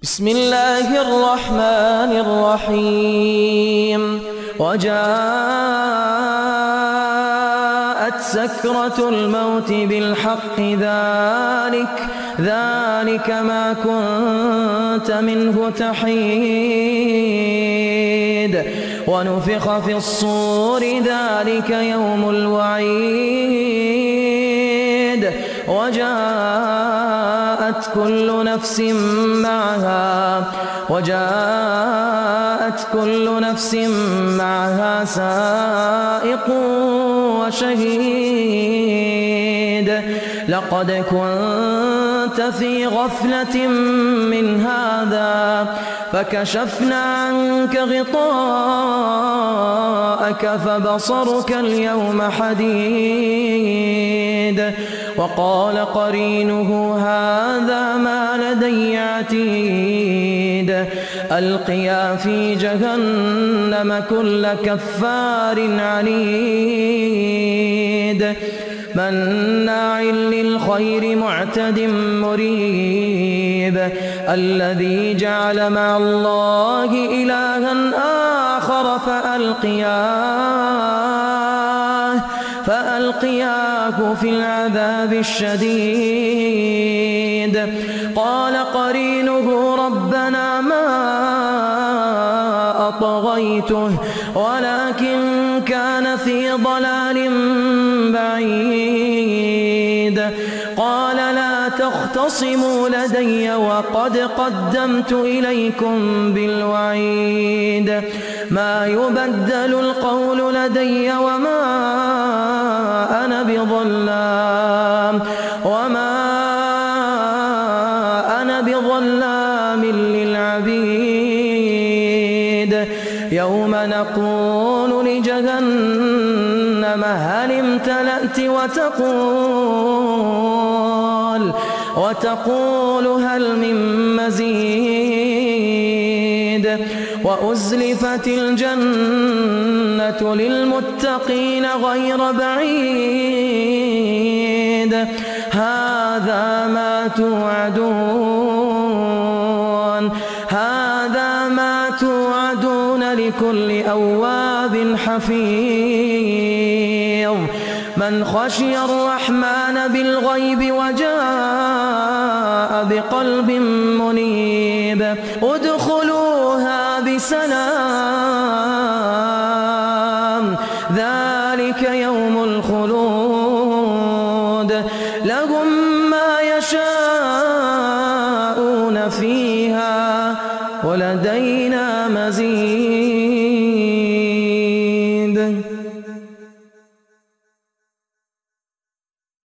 بسم الله الرحمن الرحيم وجاءت سكرة الموت بالحق ذلك ما كنت منه تحيد ونفخ في الصور ذلك يوم الوعيد وجاءت كل نفس معها سائق وشهيد لقد كنت في غفلة من هذا فكشفنا عنك غطاءك فبصرك اليوم حديد وقال قرينه هذا ما لدي عتيد ألقيا في جهنم كل كفار عنيد مناع للخير معتد مريب الذي جعل مع الله إلها آخر فألقياه في العذاب الشديد قال قرينه ربنا ما أطغيته ولكن كان في ضلال بعيد قال لا تختصموا لدي وقد قدمت إليكم بالوعيد ما يبدل القول لدي وما أنا بظلام للعبيد يوم نقول لجهنم هل امتلأت وتقول هل من مزيد وأزلفت الجنة للمتقين غير بعيد هذا ما توعدون لكل أواب حفيظ من خشي الرحمن بالغيب وجاء بقلب منيب ادخلوها بسلام ذلك يوم الخلود لهم ما يشاءون فيها ولدينا مزيد